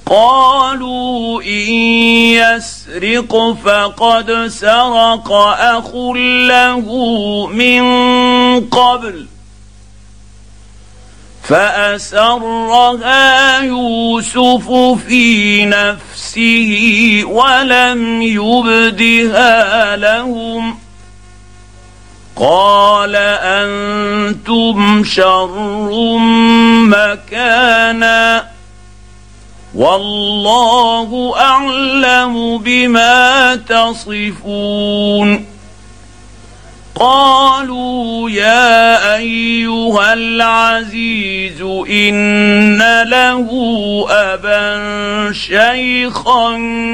قالوا إن يسرق فقد سرق أخ له من قبل فأسرها يوسف في نفسه ولم يبدها لهم قال أنتم شر مكانا والله أعلم بما تصفون. قالوا يا أيها العزيز إن له أبا شيخا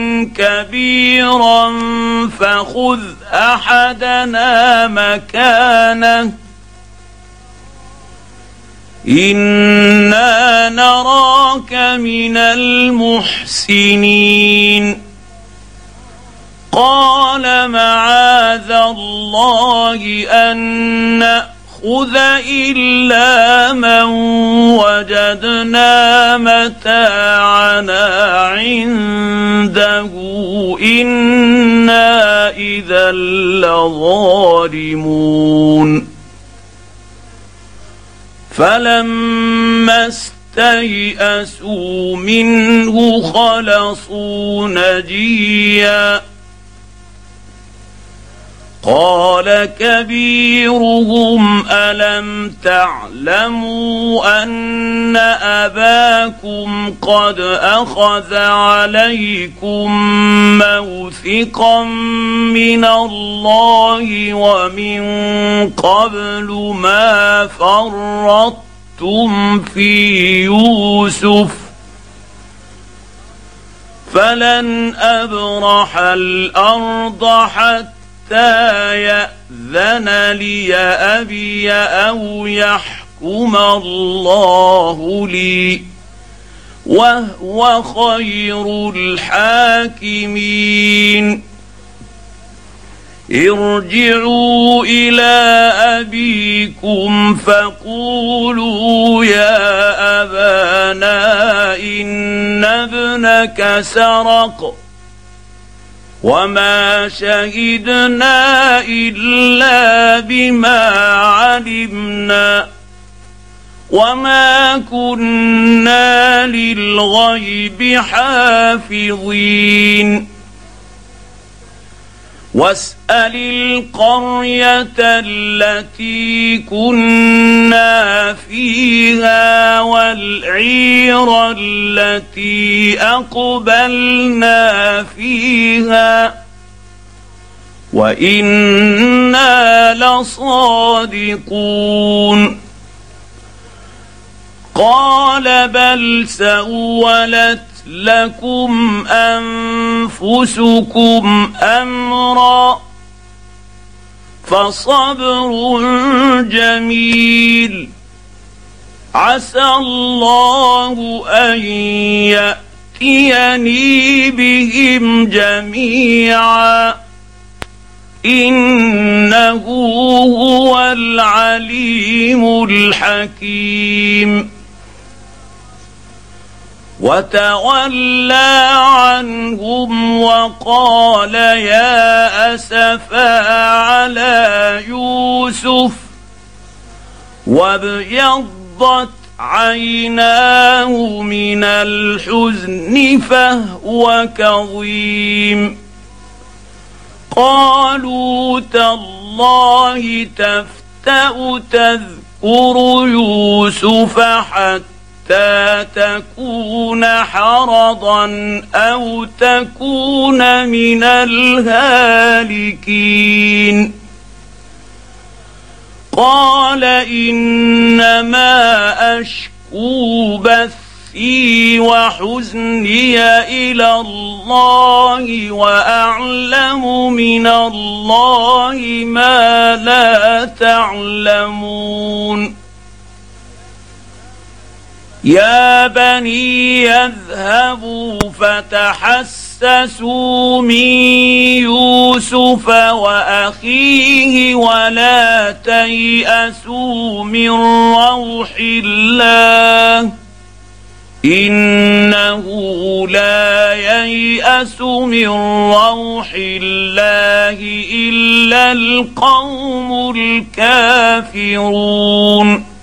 كبيرا فخذ أحدنا مكانه إنا نراك من المحسنين. قال معاذ الله أن نأخذ إلا من وجدنا متاعنا عنده إنا إذا لظالمون. فلما استيئسوا منه خلصوا نجيا قال كبيرهم ألم تعلموا أن أباكم قد أخذ عليكم موثقا من الله ومن قبل ما فرطتم في يوسف فلن أبرح الأرض حتى يأذن لي أبي أو يحكم الله لي وهو خير الحاكمين. ارجعوا إلى أبيكم فقولوا يا أبانا إن ابنك سرق وما شهدنا إلا بما علمنا وما كنا للغيب حافظين. واسأل القرية التي كنا فيها والعير التي أقبلنا فيها وإنا لصادقون. قال بل سولت لكم أنفسكم أمرا فصبر جميل عسى الله أن يأتيني بهم جميعا إنه هو العليم الحكيم. وتولى عنهم وقال يا أسفا على يوسف وابيضت عيناه من الحزن فهو كظيم. قالوا تالله تفتأ تذكر يوسف حتى تكون حرضا أو تكون من الهالكين. قال إنما أشكو بثي وحزني إلى الله وأعلم من الله ما لا تعلمون. يا بني يذهبوا فتحسسوا من يوسف وأخيه ولا تيأسوا من روح الله إنه لا ييأس من روح الله إلا القوم الكافرون.